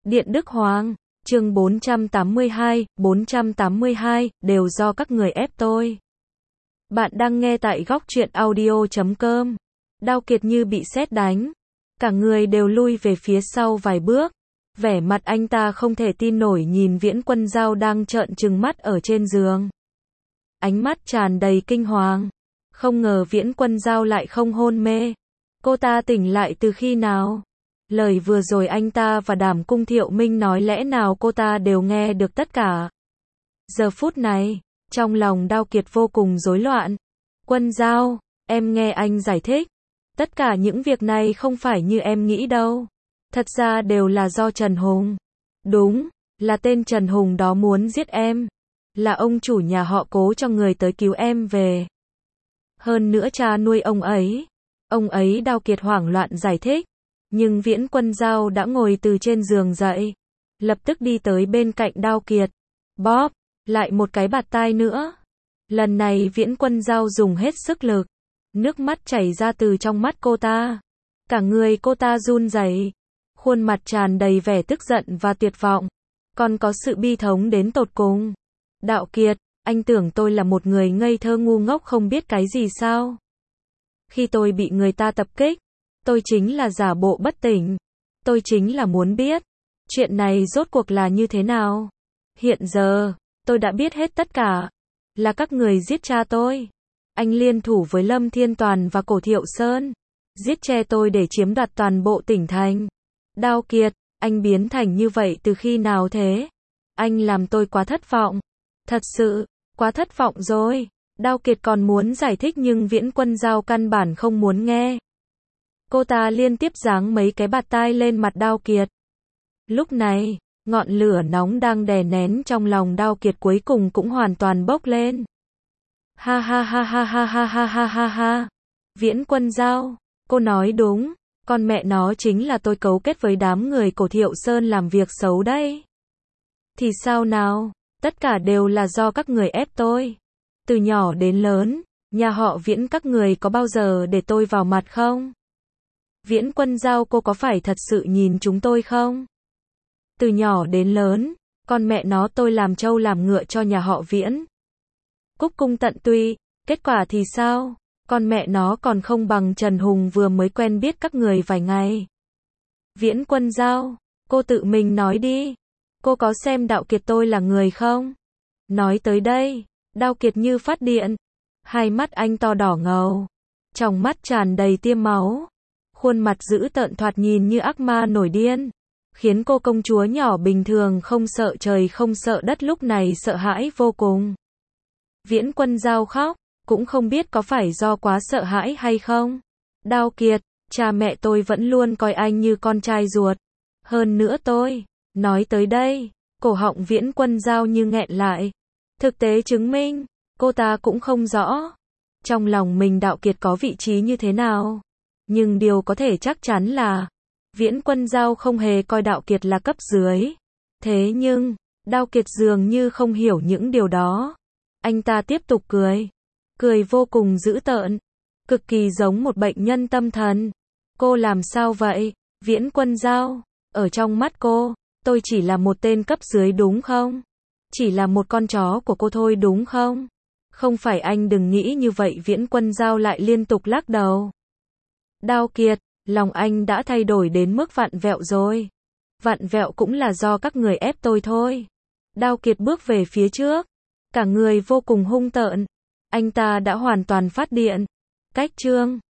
Điện Đức Hoàng, chương 482, đều do các người ép tôi. Bạn đang nghe tại góc truyện audio.com. Đao Kiệt như bị sét đánh. Cả người đều lui về phía sau vài bước. Vẻ mặt anh ta không thể tin nổi nhìn Viễn Quân Giao đang trợn trừng mắt ở trên giường. Ánh mắt tràn đầy kinh hoàng. Không ngờ Viễn Quân Giao lại không hôn mê. Cô ta tỉnh lại từ khi nào? Lời vừa rồi anh ta và Đàm Cung Thiệu Minh nói lẽ nào cô ta đều nghe được tất cả. Giờ phút này, trong lòng Đao Kiệt vô cùng rối loạn. Quân Giao, em nghe anh giải thích. Tất cả những việc này không phải như em nghĩ đâu. Thật ra đều là do Trần Hùng. Đúng, là tên Trần Hùng đó muốn giết em. Là ông chủ nhà họ Cố cho người tới cứu em về. Hơn nữa cha nuôi ông ấy. Ông ấy Đao Kiệt hoảng loạn giải thích. Nhưng Viễn Quân Giao đã ngồi từ trên giường dậy. Lập tức đi tới bên cạnh Đao Kiệt. Bóp, lại một cái bạt tai nữa. Lần này Viễn Quân Giao dùng hết sức lực. Nước mắt chảy ra từ trong mắt cô ta. Cả người cô ta run rẩy. Khuôn mặt tràn đầy vẻ tức giận và tuyệt vọng. Còn có sự bi thống đến tột cùng. Đạo Kiệt, anh tưởng tôi là một người ngây thơ ngu ngốc không biết cái gì sao? Khi tôi bị người ta tập kích, tôi chính là giả bộ bất tỉnh. Tôi chính là muốn biết. Chuyện này rốt cuộc là như thế nào? Hiện giờ, tôi đã biết hết tất cả. Là các người giết cha tôi. Anh liên thủ với Lâm Thiên Toàn và Cổ Thiệu Sơn. Giết che tôi để chiếm đoạt toàn bộ tỉnh thành. Đao Kiệt, anh biến thành như vậy từ khi nào thế? Anh làm tôi quá thất vọng. Thật sự, quá thất vọng rồi. Đao Kiệt còn muốn giải thích nhưng Viễn Quân Giao căn bản không muốn nghe. Cô ta liên tiếp giáng mấy cái bạt tai lên mặt Đao Kiệt. Lúc này, ngọn lửa nóng đang đè nén trong lòng Đao Kiệt cuối cùng cũng hoàn toàn bốc lên. Ha ha ha ha ha ha ha ha ha ha. Viễn Quân Giao, cô nói đúng, con mẹ nó chính là tôi cấu kết với đám người Cổ Thiệu Sơn làm việc xấu đấy. Thì sao nào, tất cả đều là do các người ép tôi. Từ nhỏ đến lớn, nhà họ Viễn các người có bao giờ để tôi vào mặt không? Viễn Quân Giao, cô có phải thật sự nhìn chúng tôi không? Từ nhỏ đến lớn, con mẹ nó tôi làm trâu làm ngựa cho nhà họ Viễn. Cúc cung tận tụy, kết quả thì sao? Con mẹ nó còn không bằng Trần Hùng vừa mới quen biết các người vài ngày. Viễn Quân Giao, cô tự mình nói đi. Cô có xem Đạo Kiệt tôi là người không? Nói tới đây, Đao Kiệt như phát điện. Hai mắt anh to đỏ ngầu. Trong mắt tràn đầy tiêm máu. Khuôn mặt dữ tợn thoạt nhìn như ác ma nổi điên. Khiến cô công chúa nhỏ bình thường không sợ trời không sợ đất lúc này sợ hãi vô cùng. Viễn Quân Giao khóc, cũng không biết có phải do quá sợ hãi hay không. Đao Kiệt, cha mẹ tôi vẫn luôn coi anh như con trai ruột. Hơn nữa tôi, nói tới đây, cổ họng Viễn Quân Giao như nghẹn lại. Thực tế chứng minh, cô ta cũng không rõ. Trong lòng mình Đạo Kiệt có vị trí như thế nào. Nhưng điều có thể chắc chắn là, Viễn Quân Giao không hề coi Đạo Kiệt là cấp dưới. Thế nhưng, Đao Kiệt dường như không hiểu những điều đó. Anh ta tiếp tục cười. Cười vô cùng dữ tợn. Cực kỳ giống một bệnh nhân tâm thần. Cô làm sao vậy? Viễn Quân Giao, ở trong mắt cô, tôi chỉ là một tên cấp dưới đúng không? Chỉ là một con chó của cô thôi đúng không? Không phải, anh đừng nghĩ như vậy. Viễn Quân Giao lại liên tục lắc đầu. Đao Kiệt, lòng anh đã thay đổi đến mức vặn vẹo rồi. Vặn vẹo cũng là do các người ép tôi thôi. Đao Kiệt bước về phía trước. Cả người vô cùng hung tợn. Anh ta đã hoàn toàn phát điện. Cách chương